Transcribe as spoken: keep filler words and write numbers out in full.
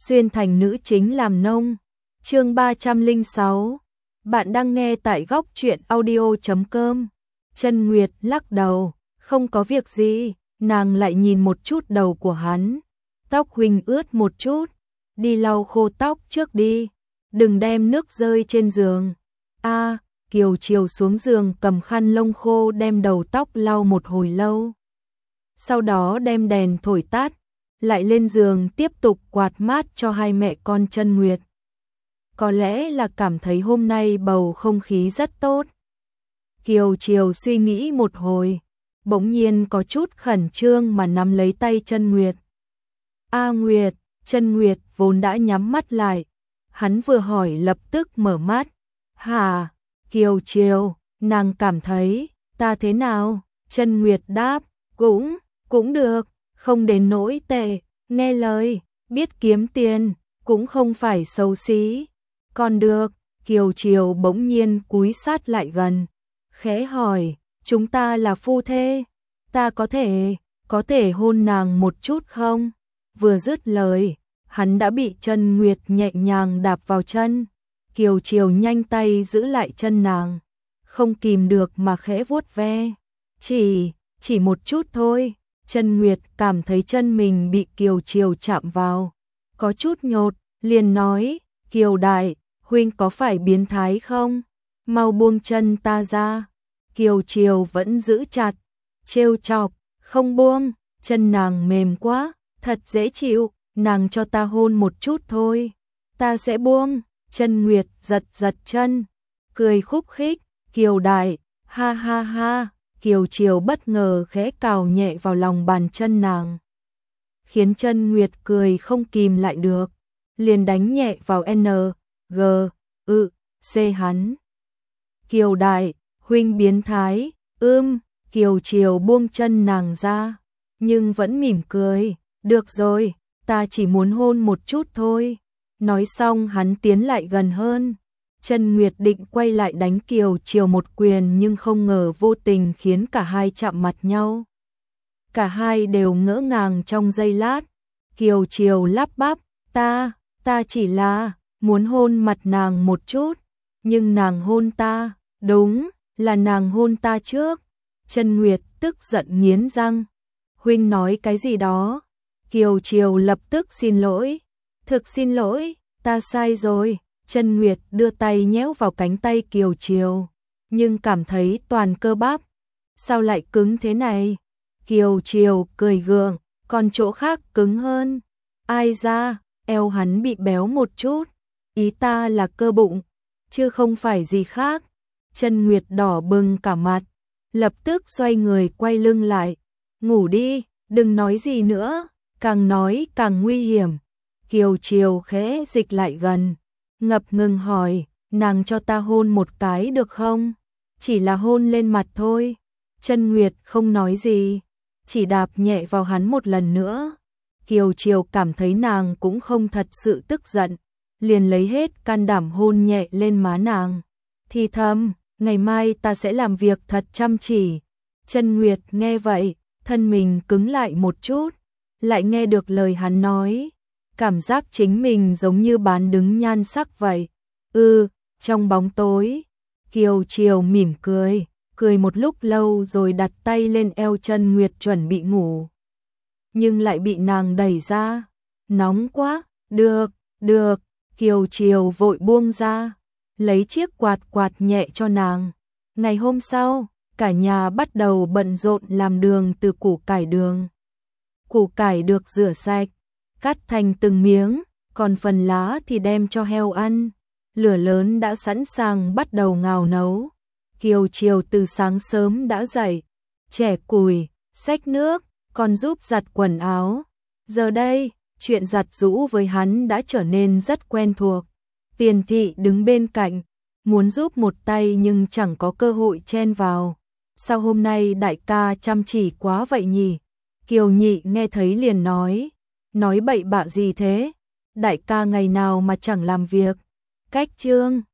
xuyên thành nữ chính làm nông. Chương ba trăm lẻ sáu. Bạn đang nghe tại góc truyện audio chấm com. Chân Nguyệt lắc đầu, không có việc gì, nàng lại nhìn một chút đầu của hắn. Tóc huynh ướt một chút, đi lau khô tóc trước đi, đừng đem nước rơi trên giường. A, Kiều Chiều xuống giường cầm khăn lông khô đem đầu tóc lau một hồi lâu. Sau đó đem đèn thổi tắt, lại lên giường tiếp tục quạt mát cho hai mẹ con Chân Nguyệt. Có lẽ là cảm thấy hôm nay bầu không khí rất tốt. Kiều Chiều suy nghĩ một hồi, bỗng nhiên có chút khẩn trương mà nắm lấy tay Chân Nguyệt. A Nguyệt, Chân Nguyệt vốn đã nhắm mắt lại, hắn vừa hỏi lập tức mở mắt. Hả? Kiều Chiều, nàng cảm thấy, ta thế nào? Chân Nguyệt đáp, cũng, cũng được, không đến nỗi tệ, nghe lời, biết kiếm tiền, cũng không phải xấu xí. Còn được, Kiều Chiều bỗng nhiên cúi sát lại gần, khẽ hỏi, chúng ta là phu thê, ta có thể, có thể hôn nàng một chút không? Vừa dứt lời, hắn đã bị Chân Nguyệt nhẹ nhàng đạp vào chân. Kiều Chiều nhanh tay giữ lại chân nàng, không kìm được mà khẽ vuốt ve. Chỉ, chỉ một chút thôi. Chân Nguyệt cảm thấy chân mình bị Kiều Chiều chạm vào, có chút nhột, liền nói, Kiều đại, huynh có phải biến thái không? Mau buông chân ta ra. Kiều Chiều vẫn giữ chặt, trêu chọc, không buông, chân nàng mềm quá, thật dễ chịu, nàng cho ta hôn một chút thôi, ta sẽ buông. Chân Nguyệt giật giật chân, cười khúc khích, Kiều đại, ha ha ha. Kiều Chiều bất ngờ khẽ cào nhẹ vào lòng bàn chân nàng, khiến Chân Nguyệt cười không kìm lại được, liền đánh nhẹ vào N, G, ư, C hắn. Kiều đại, huynh biến thái, ưm, Kiều Chiều buông chân nàng ra, nhưng vẫn mỉm cười, được rồi, ta chỉ muốn hôn một chút thôi. Nói xong hắn tiến lại gần hơn. Chân Nguyệt định quay lại đánh Kiều Chiều một quyền nhưng không ngờ vô tình khiến cả hai chạm mặt nhau. Cả hai đều ngỡ ngàng trong giây lát. Kiều Chiều lắp bắp, ta, ta chỉ là muốn hôn mặt nàng một chút, nhưng nàng hôn ta, đúng, là nàng hôn ta trước. Chân Nguyệt tức giận nghiến răng, huynh nói cái gì đó? Kiều Chiều lập tức xin lỗi, thực xin lỗi, ta sai rồi. Chân Nguyệt đưa tay nhéo vào cánh tay Kiều Chiều, nhưng cảm thấy toàn cơ bắp. Sao lại cứng thế này? Kiều Chiều cười gượng, còn chỗ khác cứng hơn. Ai ra, eo hắn bị béo một chút. Ý ta là cơ bụng, chứ không phải gì khác. Chân Nguyệt đỏ bừng cả mặt, lập tức xoay người quay lưng lại. Ngủ đi, đừng nói gì nữa, càng nói càng nguy hiểm. Kiều Chiều khẽ dịch lại gần, ngập ngừng hỏi, nàng cho ta hôn một cái được không? Chỉ là hôn lên mặt thôi. Chân Nguyệt không nói gì, chỉ đạp nhẹ vào hắn một lần nữa. Kiều Chiều cảm thấy nàng cũng không thật sự tức giận, liền lấy hết can đảm hôn nhẹ lên má nàng. Thì thầm, ngày mai ta sẽ làm việc thật chăm chỉ. Chân Nguyệt nghe vậy, thân mình cứng lại một chút, lại nghe được lời hắn nói. Cảm giác chính mình giống như bán đứng nhan sắc vậy. Ừ, trong bóng tối, Kiều Chiều mỉm cười, cười một lúc lâu rồi đặt tay lên eo Chân Nguyệt chuẩn bị ngủ. Nhưng lại bị nàng đẩy ra. Nóng quá, được, được, Kiều Chiều vội buông ra, lấy chiếc quạt quạt nhẹ cho nàng. Ngày hôm sau, cả nhà bắt đầu bận rộn làm đường từ củ cải đường. Củ cải được rửa sạch, cắt thành từng miếng, còn phần lá thì đem cho heo ăn. Lửa lớn đã sẵn sàng bắt đầu ngào nấu. Kiều Chiều từ sáng sớm đã dậy, chẻ củi, xách nước, còn giúp giặt quần áo. Giờ đây, chuyện giặt giũ với hắn đã trở nên rất quen thuộc. Tiền Thị đứng bên cạnh, muốn giúp một tay nhưng chẳng có cơ hội chen vào. Sao hôm nay đại ca chăm chỉ quá vậy nhỉ? Kiều Nhị nghe thấy liền nói. Nói bậy bạ gì thế? Đại ca ngày nào mà chẳng làm việc. Cách trương.